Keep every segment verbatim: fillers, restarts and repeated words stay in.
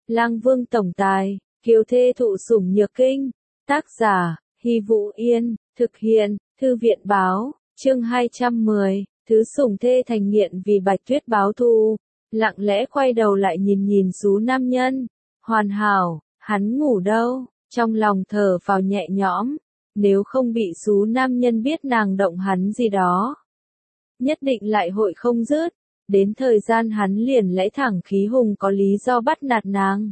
Lang Vương tổng tài, kiều thê thụ sủng nhược kinh. Tác giả, Hy Vũ Yên, thực hiện, Thư viện báo, chương hai trăm mười, thứ sủng thê thành nghiện vì Bạch Tuyết báo thù. Lặng lẽ quay đầu lại nhìn nhìn xú nam nhân. Hoàn hảo, hắn ngủ đâu, trong lòng thở vào nhẹ nhõm. Nếu không bị xú nam nhân biết nàng động hắn gì đó, nhất định lại hội không dứt. Đến thời gian hắn liền lẽ thẳng khí hùng có lý do bắt nạt nàng.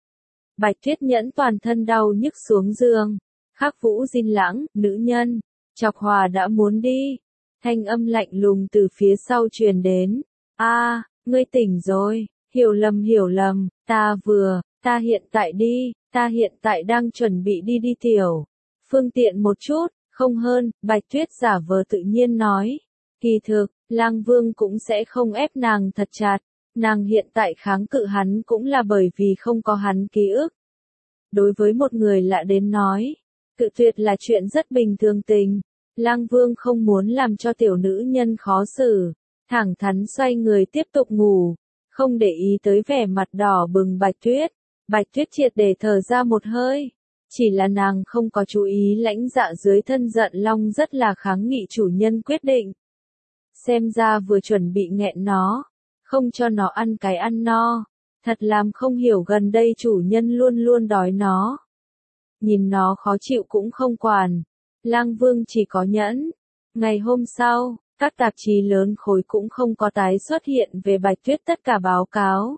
Bạch Tuyết nhẫn toàn thân đau nhức xuống giường. Khắc Vũ Dinh lãng, nữ nhân. Chọc Hòa đã muốn đi. Thanh âm lạnh lùng từ phía sau truyền đến. A, ngươi tỉnh rồi. Hiểu lầm hiểu lầm, ta vừa, ta hiện tại đi, ta hiện tại đang chuẩn bị đi đi tiểu. Phương tiện một chút, không hơn, Bạch Tuyết giả vờ tự nhiên nói. Kỳ thực, Lang Vương cũng sẽ không ép nàng thật chặt. Nàng hiện tại kháng cự hắn cũng là bởi vì không có hắn ký ức. Đối với một người lạ đến nói, cự tuyệt là chuyện rất bình thường tình. Lang Vương không muốn làm cho tiểu nữ nhân khó xử. Thẳng thắn xoay người tiếp tục ngủ. Không để ý tới vẻ mặt đỏ bừng Bạch Tuyết. Bạch Tuyết triệt để thở ra một hơi. Chỉ là nàng không có chú ý lãnh dạ dưới thân giận long rất là kháng nghị chủ nhân quyết định. Xem ra vừa chuẩn bị nghẹn nó, không cho nó ăn cái ăn no. Thật làm không hiểu gần đây chủ nhân luôn luôn đói nó. Nhìn nó khó chịu cũng không quản. Lang Vương chỉ có nhẫn. Ngày hôm sau, các tạp chí lớn khối cũng không có tái xuất hiện về Bạch Tuyết tất cả báo cáo.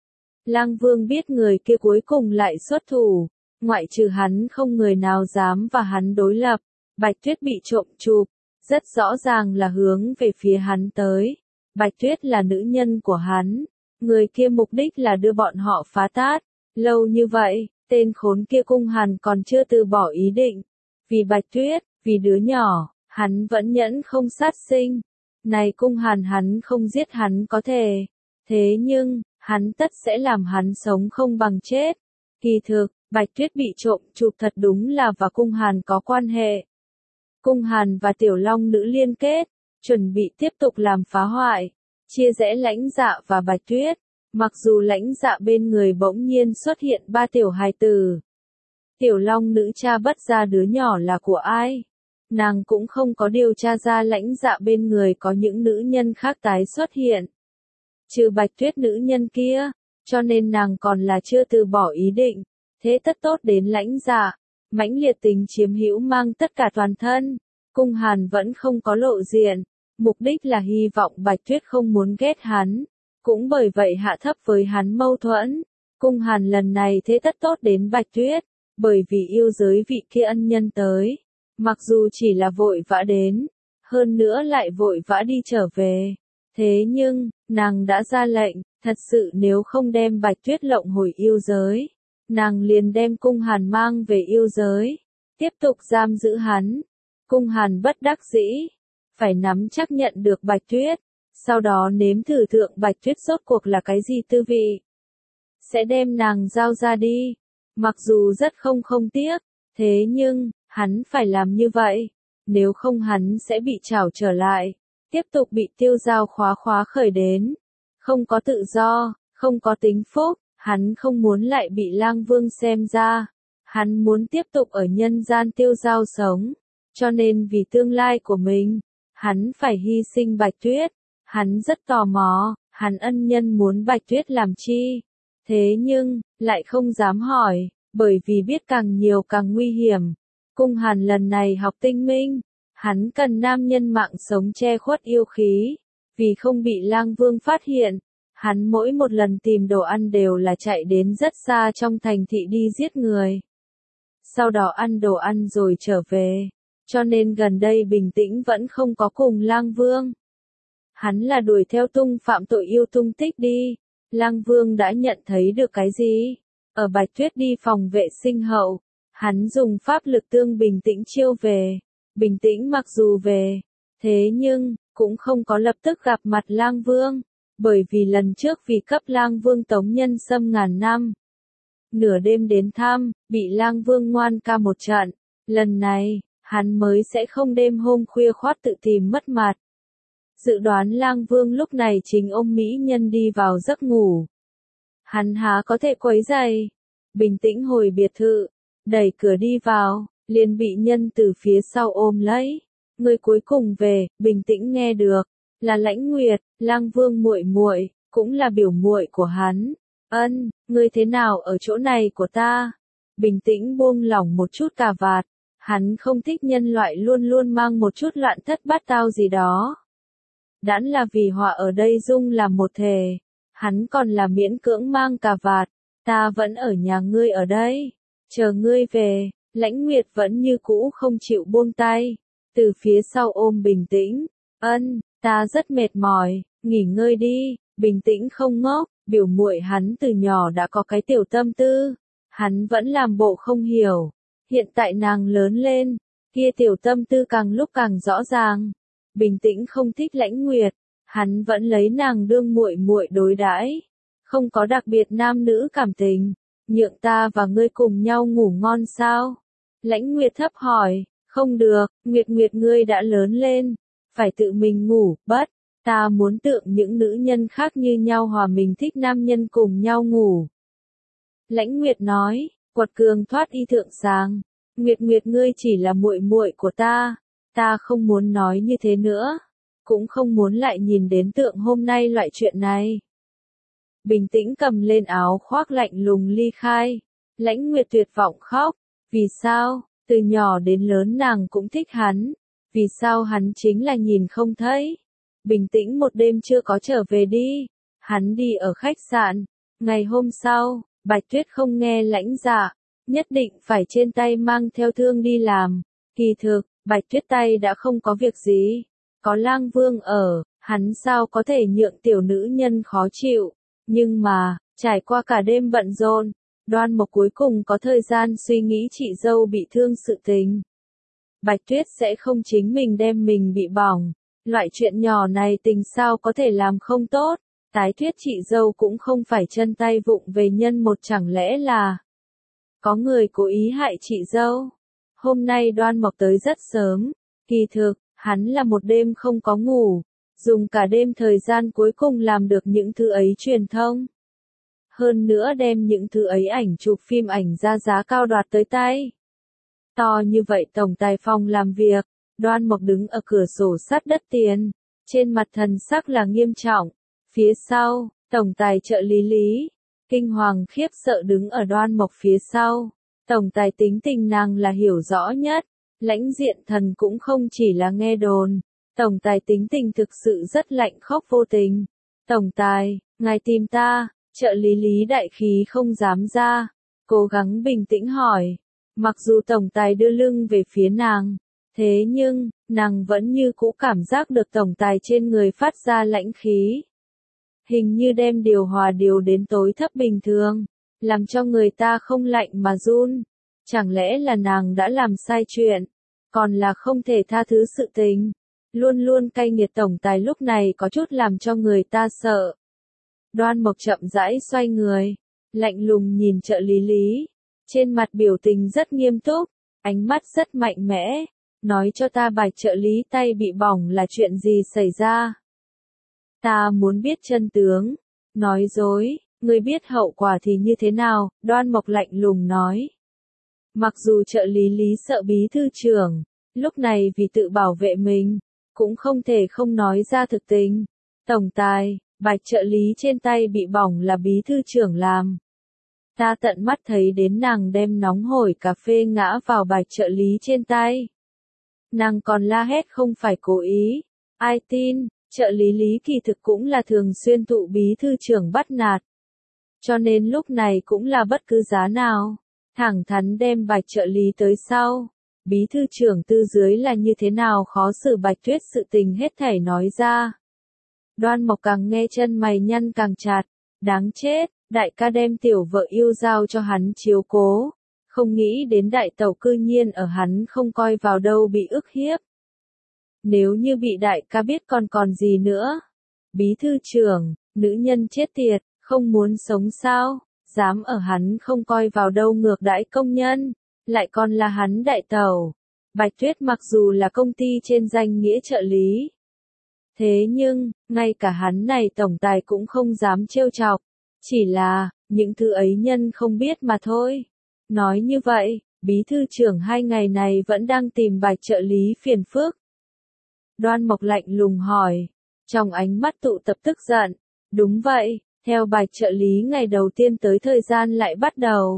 Lang Vương biết người kia cuối cùng lại xuất thủ. Ngoại trừ hắn không người nào dám và hắn đối lập. Bạch Tuyết bị trộm chụp. Rất rõ ràng là hướng về phía hắn tới. Bạch Tuyết là nữ nhân của hắn. Người kia mục đích là đưa bọn họ phá tát. Lâu như vậy, tên khốn kia Cung Hàn còn chưa từ bỏ ý định. Vì Bạch Tuyết, vì đứa nhỏ, hắn vẫn nhẫn không sát sinh. Này Cung Hàn hắn không giết hắn có thể. Thế nhưng, hắn tất sẽ làm hắn sống không bằng chết. Kỳ thực, Bạch Tuyết bị trộm chụp thật đúng là và Cung Hàn có quan hệ. Cung Hàn và Tiểu Long nữ liên kết, chuẩn bị tiếp tục làm phá hoại, chia rẽ lãnh dạ và Bạch Tuyết. Mặc dù lãnh dạ bên người bỗng nhiên xuất hiện ba tiểu hài tử. Tiểu Long nữ cha bất ra đứa nhỏ là của ai. Nàng cũng không có điều tra ra lãnh dạ bên người có những nữ nhân khác tái xuất hiện. Trừ Bạch Tuyết nữ nhân kia, cho nên nàng còn là chưa từ bỏ ý định. Thế tất tốt đến lãnh dạ. Mãnh liệt tình chiếm hữu mang tất cả toàn thân. Cung Hàn vẫn không có lộ diện. Mục đích là hy vọng Bạch Tuyết không muốn ghét hắn. Cũng bởi vậy hạ thấp với hắn mâu thuẫn. Cung Hàn lần này thế tất tốt đến Bạch Tuyết. Bởi vì yêu giới vị kia ân nhân tới. Mặc dù chỉ là vội vã đến. Hơn nữa lại vội vã đi trở về. Thế nhưng, nàng đã ra lệnh. Thật sự nếu không đem Bạch Tuyết lộng hồi yêu giới. Nàng liền đem Cung Hàn mang về yêu giới. Tiếp tục giam giữ hắn. Cung Hàn bất đắc dĩ. Phải nắm chắc nhận được Bạch Tuyết. Sau đó nếm thử thượng Bạch Tuyết rốt cuộc là cái gì tư vị. Sẽ đem nàng giao ra đi. Mặc dù rất không không tiếc. Thế nhưng, hắn phải làm như vậy. Nếu không hắn sẽ bị trảo trở lại. Tiếp tục bị tiêu giao khóa khóa khởi đến. Không có tự do, không có tính phúc. Hắn không muốn lại bị Lang Vương xem ra. Hắn muốn tiếp tục ở nhân gian tiêu giao sống. Cho nên vì tương lai của mình, hắn phải hy sinh Bạch Tuyết. Hắn rất tò mò, hắn ân nhân muốn Bạch Tuyết làm chi. Thế nhưng, lại không dám hỏi, bởi vì biết càng nhiều càng nguy hiểm. Cung Hàn lần này học tinh minh. Hắn cần nam nhân mạng sống che khuất yêu khí. Vì không bị Lang Vương phát hiện. Hắn mỗi một lần tìm đồ ăn đều là chạy đến rất xa trong thành thị đi giết người. Sau đó ăn đồ ăn rồi trở về. Cho nên gần đây bình tĩnh vẫn không có cùng Lang Vương. Hắn là đuổi theo tung phạm tội yêu tung tích đi. Lang Vương đã nhận thấy được cái gì? Ở Bạch Tuyết đi phòng vệ sinh hậu. Hắn dùng pháp lực tương bình tĩnh chiêu về. Bình tĩnh mặc dù về. Thế nhưng, cũng không có lập tức gặp mặt Lang Vương. Bởi vì lần trước vì cấp Lang Vương tống nhân xâm ngàn năm. Nửa đêm đến thăm, bị Lang Vương ngoan ca một trận. Lần này, hắn mới sẽ không đêm hôm khuya khoát tự tìm mất mặt. Dự đoán Lang Vương lúc này chính ôm mỹ nhân đi vào giấc ngủ. Hắn há có thể quấy rầy. Bình tĩnh hồi biệt thự, đẩy cửa đi vào, liền bị nhân từ phía sau ôm lấy. Người cuối cùng về, bình tĩnh nghe được, là Lãnh Nguyệt, Lang Vương muội muội, cũng là biểu muội của hắn. Ân, ngươi thế nào ở chỗ này của ta? Bình tĩnh buông lỏng một chút cà vạt, hắn không thích nhân loại luôn luôn mang một chút loạn thất bát tao gì đó. Đãn là vì họa ở đây dung làm một thể, hắn còn là miễn cưỡng mang cà vạt, ta vẫn ở nhà ngươi ở đây, chờ ngươi về. Lãnh Nguyệt vẫn như cũ không chịu buông tay, từ phía sau ôm bình tĩnh. Ân, ta rất mệt mỏi, nghỉ ngơi đi. Bình tĩnh không ngốc, biểu muội hắn từ nhỏ đã có cái tiểu tâm tư, hắn vẫn làm bộ không hiểu. Hiện tại nàng lớn lên, kia tiểu tâm tư càng lúc càng rõ ràng. Bình tĩnh không thích Lãnh Nguyệt, hắn vẫn lấy nàng đương muội muội đối đãi, không có đặc biệt nam nữ cảm tình. Nhượng ta và ngươi cùng nhau ngủ ngon sao? Lãnh Nguyệt thấp hỏi. Không được, Nguyệt Nguyệt ngươi đã lớn lên, phải tự mình ngủ. Bất, ta muốn tượng những nữ nhân khác như nhau hòa mình thích nam nhân cùng nhau ngủ. Lãnh Nguyệt nói, quật cường thoát y thượng sáng. Nguyệt Nguyệt ngươi chỉ là muội muội của ta, ta không muốn nói như thế nữa, cũng không muốn lại nhìn đến tượng hôm nay loại chuyện này. Bình tĩnh cầm lên áo khoác lạnh lùng ly khai. Lãnh Nguyệt tuyệt vọng khóc. Vì sao? Từ nhỏ đến lớn nàng cũng thích hắn. Vì sao hắn chính là nhìn không thấy? Bình tĩnh một đêm chưa có trở về đi. Hắn đi ở khách sạn. Ngày hôm sau, Bạch Tuyết không nghe lãnh dạ, nhất định phải trên tay mang theo thương đi làm. Kỳ thực, Bạch Tuyết tay đã không có việc gì. Có Lang Vương ở, hắn sao có thể nhượng tiểu nữ nhân khó chịu. Nhưng mà, trải qua cả đêm bận rộn, Đoan Mộc cuối cùng có thời gian suy nghĩ chị dâu bị thương sự tình. Bạch Tuyết sẽ không chính mình đem mình bị bỏng. Loại chuyện nhỏ này tình sao có thể làm không tốt. Tái thuyết chị dâu cũng không phải chân tay vụng về nhân một, chẳng lẽ là có người cố ý hại chị dâu. Hôm nay Đoan Mộc tới rất sớm. Kỳ thực, hắn là một đêm không có ngủ. Dùng cả đêm thời gian cuối cùng làm được những thứ ấy truyền thông. Hơn nữa đem những thứ ấy ảnh chụp phim ảnh ra giá cao đoạt tới tay. To như vậy tổng tài phòng làm việc, Đoan Mộc đứng ở cửa sổ sát đất tiền, trên mặt thần sắc là nghiêm trọng. Phía sau, tổng tài trợ lý Lý, kinh hoàng khiếp sợ đứng ở Đoan Mộc phía sau. Tổng tài tính tình nàng là hiểu rõ nhất, Lãnh Diện Thần cũng không chỉ là nghe đồn. Tổng tài tính tình thực sự rất lạnh khóc vô tình. Tổng tài, ngài tìm ta. Trợ lý Lý đại khí không dám ra, cố gắng bình tĩnh hỏi. Mặc dù tổng tài đưa lưng về phía nàng, thế nhưng, nàng vẫn như cũ cảm giác được tổng tài trên người phát ra lãnh khí. Hình như đem điều hòa điều đến tối thấp bình thường, làm cho người ta không lạnh mà run. Chẳng lẽ là nàng đã làm sai chuyện, còn là không thể tha thứ sự tình. Luôn luôn cay nghiệt tổng tài lúc này có chút làm cho người ta sợ. Đoan Mộc chậm rãi xoay người, lạnh lùng nhìn trợ lý Lý, trên mặt biểu tình rất nghiêm túc, ánh mắt rất mạnh mẽ, nói cho ta Bạch trợ lý tay bị bỏng là chuyện gì xảy ra. Ta muốn biết chân tướng. Nói dối, ngươi biết hậu quả thì như thế nào? Đoan Mộc lạnh lùng nói. Mặc dù trợ lý Lý sợ bí thư trưởng, lúc này vì tự bảo vệ mình, cũng không thể không nói ra thực tình. Tổng tài, Bạch trợ lý trên tay bị bỏng là bí thư trưởng làm. Ta tận mắt thấy đến nàng đem nóng hổi cà phê ngã vào Bạch trợ lý trên tay. Nàng còn la hét không phải cố ý. Ai tin, trợ lý Lý kỳ thực cũng là thường xuyên thụ bí thư trưởng bắt nạt. Cho nên lúc này cũng là bất cứ giá nào, thẳng thắn đem Bạch trợ lý tới sau. Bí thư trưởng tư dưới là như thế nào khó xử Bạch Tuyết sự tình hết thảy nói ra. Đoan Mộc càng nghe chân mày nhăn càng chặt, đáng chết, đại ca đem tiểu vợ yêu giao cho hắn chiếu cố, không nghĩ đến đại tẩu cư nhiên ở hắn không coi vào đâu bị ức hiếp. Nếu như bị đại ca biết còn còn gì nữa. Bí thư trưởng, nữ nhân chết tiệt, không muốn sống sao, dám ở hắn không coi vào đâu ngược đãi công nhân, lại còn là hắn đại tẩu. Bạch Tuyết mặc dù là công ty trên danh nghĩa trợ lý, thế nhưng, ngay cả hắn này tổng tài cũng không dám trêu chọc, Chỉ là, những thứ ấy nhân không biết mà thôi. Nói như vậy, bí thư trưởng hai ngày này vẫn đang tìm Bạch trợ lý phiền phức. Đoan Mộc lạnh lùng hỏi, trong ánh mắt tụ tập tức giận. Đúng vậy, theo Bạch trợ lý ngày đầu tiên tới thời gian lại bắt đầu.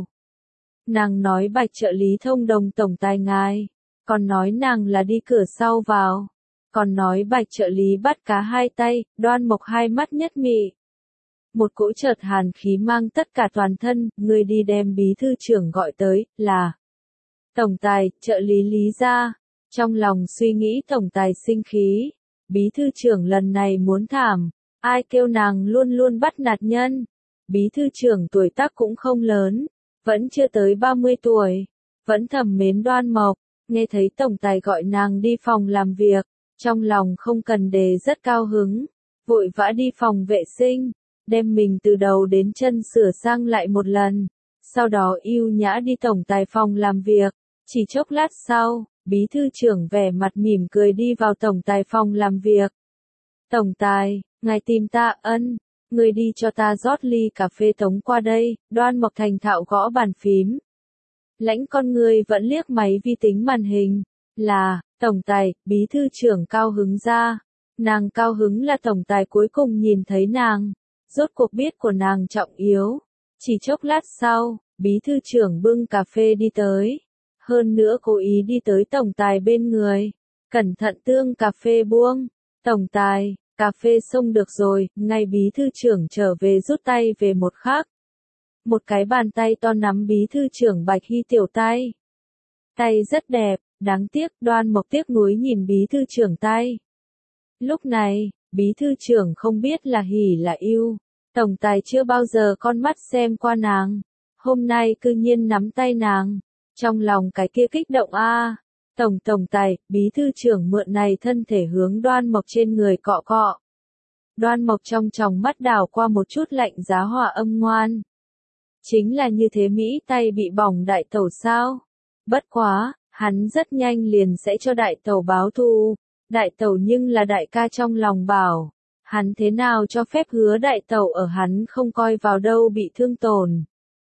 Nàng nói Bạch trợ lý thông đồng tổng tài ngài, còn nói nàng là đi cửa sau vào, còn nói Bạch trợ lý bắt cá hai tay. Đoan Mộc hai mắt nhất mị. Một cỗ chợt hàn khí mang tất cả toàn thân, người đi đem bí thư trưởng gọi tới, là tổng tài, trợ lý Lý gia. Trong lòng suy nghĩ tổng tài sinh khí, bí thư trưởng lần này muốn thảm, ai kêu nàng luôn luôn bắt nạt nhân. Bí thư trưởng tuổi tác cũng không lớn, vẫn chưa tới ba mươi tuổi, vẫn thầm mến Đoan Mộc, nghe thấy tổng tài gọi nàng đi phòng làm việc, trong lòng không cần đề rất cao hứng, vội vã đi phòng vệ sinh, đem mình từ đầu đến chân sửa sang lại một lần, sau đó ưu nhã đi tổng tài phòng làm việc. Chỉ chốc lát sau, bí thư trưởng vẻ mặt mỉm cười đi vào tổng tài phòng làm việc. Tổng tài, ngài tìm ta. Ân, người đi cho ta rót ly cà phê tống qua đây. Đoan Mộc thành thạo gõ bàn phím. Lãnh con người vẫn liếc máy vi tính màn hình. Là, tổng tài, bí thư trưởng cao hứng ra. Nàng cao hứng là tổng tài cuối cùng nhìn thấy nàng, rốt cuộc biết của nàng trọng yếu. Chỉ chốc lát sau, bí thư trưởng bưng cà phê đi tới. Hơn nữa cố ý đi tới tổng tài bên người, cẩn thận tương cà phê buông. Tổng tài, cà phê xông được rồi. Ngay bí thư trưởng trở về rút tay về một khắc. Một cái bàn tay to nắm bí thư trưởng Bạch Hy tiểu tay. Tay rất đẹp, đáng tiếc. Đoan Mộc tiếc nuối nhìn bí thư trưởng tay. Lúc này, bí thư trưởng không biết là hỉ là ưu. Tổng tài chưa bao giờ con mắt xem qua nàng, hôm nay cư nhiên nắm tay nàng. Trong lòng cái kia kích động a. À. Tổng tổng tài, bí thư trưởng mượn này thân thể hướng Đoan Mộc trên người cọ cọ. Đoan Mộc trong tròng mắt đảo qua một chút lạnh giá hòa âm ngoan. Chính là như thế Mỹ tay bị bỏng đại tẩu sao? Bất quá, hắn rất nhanh liền sẽ cho đại tẩu báo thù. Đại tẩu nhưng là đại ca trong lòng bảo. Hắn thế nào cho phép hứa đại tẩu ở hắn không coi vào đâu bị thương tổn.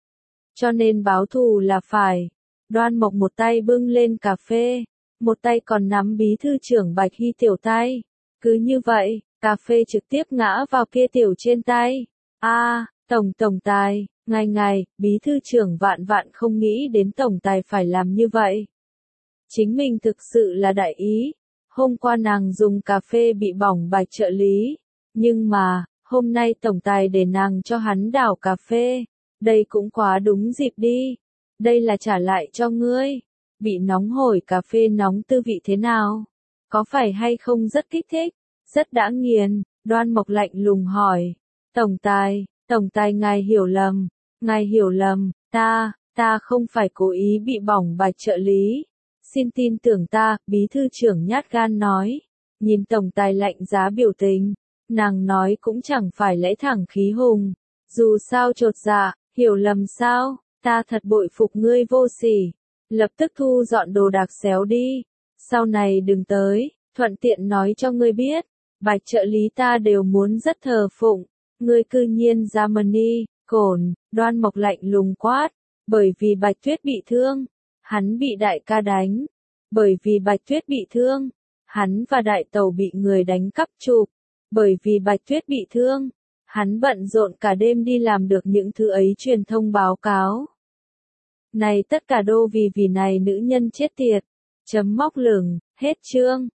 Cho nên báo thù là phải. Đoan Mộc một tay bưng lên cà phê, một tay còn nắm bí thư trưởng Bạch Hy tiểu tay. Cứ như vậy, cà phê trực tiếp ngã vào kia tiểu trên tay. A, à, tổng tổng tài, ngài ngài, bí thư trưởng vạn vạn không nghĩ đến tổng tài phải làm như vậy. Chính mình thực sự là đại ý. Hôm qua nàng dùng cà phê bị bỏng Bạch trợ lý, nhưng mà, hôm nay tổng tài để nàng cho hắn đảo cà phê. Đây cũng quá đúng dịp đi. Đây là trả lại cho ngươi. Bị nóng hổi cà phê nóng tư vị thế nào? Có phải hay không rất kích thích? Rất đã nghiền. Đoan Mộc lạnh lùng hỏi. Tổng tài, tổng tài ngài hiểu lầm. Ngài hiểu lầm, ta, ta không phải cố ý bị bỏng Bạch trợ lý. Xin tin tưởng ta, bí thư trưởng nhát gan nói. Nhìn tổng tài lạnh giá biểu tình, nàng nói cũng chẳng phải lẽ thẳng khí hùng. Dù sao chột dạ, hiểu lầm sao? Ta thật bội phục ngươi vô sỉ. Lập tức thu dọn đồ đạc xéo đi. Sau này đừng tới, thuận tiện nói cho ngươi biết. Bạch trợ lý ta đều muốn rất thờ phụng. Ngươi cư nhiên ra money, cồn. Đoan Mộc lạnh lùng quát. Bởi vì Bạch Tuyết bị thương, hắn bị đại ca đánh. Bởi vì Bạch Tuyết bị thương, hắn và đại tẩu bị người đánh cắp chụp. Bởi vì Bạch Tuyết bị thương, hắn bận rộn cả đêm đi làm được những thứ ấy truyền thông báo cáo. Này tất cả đô vì vì này nữ nhân chết tiệt. Chấm móc lửng, hết chương.